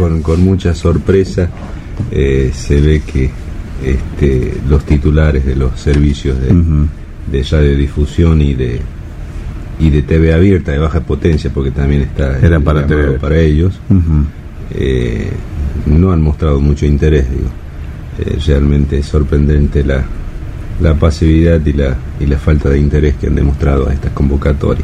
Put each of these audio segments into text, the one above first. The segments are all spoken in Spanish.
con mucha sorpresa se ve que los titulares de los servicios de radiodifusión y de TV abierta de baja potencia, porque también era para TV para ellos, no han mostrado mucho interés, digo. Realmente es sorprendente la pasividad y la falta de interés que han demostrado a estas convocatorias.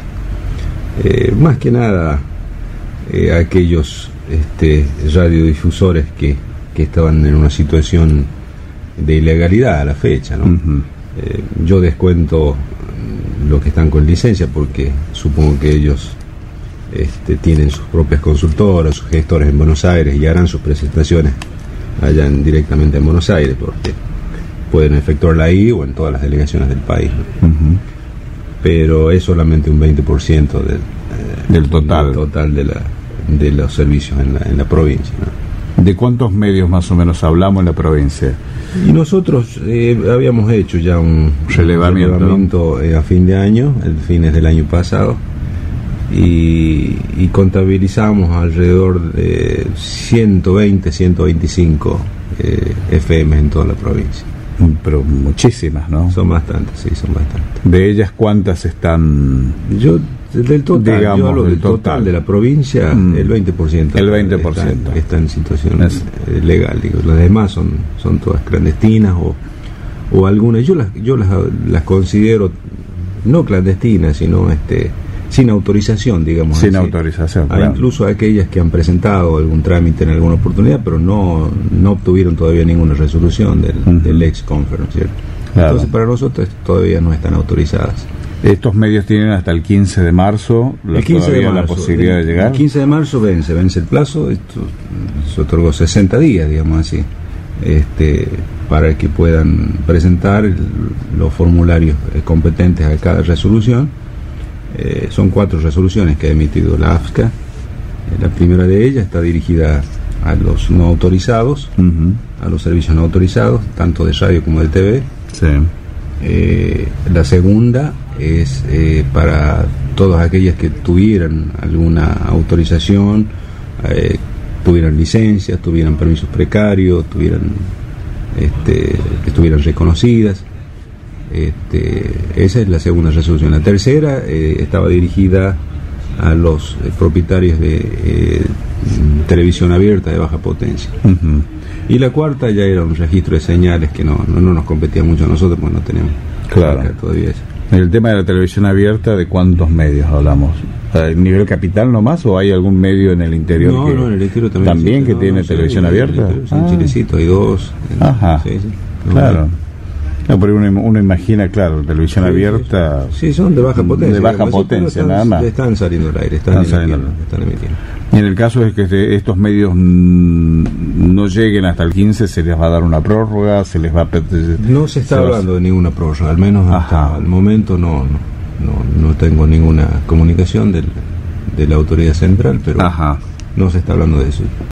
Más que nada aquellos radiodifusores que estaban en una situación de ilegalidad a la fecha, ¿no? Yo descuento los que están con licencia, porque supongo que ellos tienen sus propias consultoras, sus gestores en Buenos Aires, y harán sus presentaciones allá directamente en Buenos Aires, porque pueden efectuarla ahí o en todas las delegaciones del país, ¿no? Pero es solamente un 20% del total de los servicios en la provincia, ¿no? ¿De cuántos medios más o menos hablamos en la provincia? Y nosotros habíamos hecho ya un relevamiento a fin de año, fines del año pasado, y contabilizamos alrededor de 120, 125 FM en toda la provincia. Pero muchísimas, ¿no? Son bastantes, sí, son bastantes. ¿De ellas cuántas están...? Del total, digamos, yo hablo del total de la provincia, el 20%. El 20%. Está en situación legal, digo. Las demás son todas clandestinas o algunas. Yo las considero no clandestinas, sino sin autorización, digamos. Sin autorización, claro. Incluso aquellas que han presentado algún trámite en alguna oportunidad, pero no obtuvieron todavía ninguna resolución del ex-confer, ¿no es cierto? Claro. Entonces, para nosotros todavía no están autorizadas. Estos medios tienen hasta el 15 de marzo, el 15 de marzo, la posibilidad de llegar. El 15 de marzo vence el plazo. Esto se otorgó 60 días, digamos así, para que puedan presentar los formularios competentes a cada resolución. Son 4 resoluciones que ha emitido la AFSCA. La primera de ellas está dirigida a los no autorizados, a los servicios no autorizados, tanto de radio como de TV. Sí. La segunda es para todas aquellas que tuvieran alguna autorización, tuvieran licencias, tuvieran permisos precarios, que estuvieran reconocidas. Esa es la segunda resolución. La tercera estaba dirigida a los propietarios de televisión abierta de baja potencia. Y la cuarta ya era un registro de señales que no nos competía mucho a nosotros, porque no tenemos todavía eso. En el tema de la televisión abierta, ¿de cuántos medios hablamos? ¿A nivel capital nomás o hay algún medio en el interior? No, en el interior también que tiene televisión abierta. En Chilecito hay 2. Ajá. Sí, claro. No, pero uno imagina, claro, televisión abierta. Sí, son de baja potencia. De baja potencia, nada más. Están saliendo al aire, están emitiendo. Y en el caso de que estos medios no lleguen hasta el 15, ¿se les va a dar una prórroga? ¿Se les va a No se está hablando de ninguna prórroga, al menos hasta el momento no tengo ninguna comunicación de la autoridad central, pero no se está hablando de eso.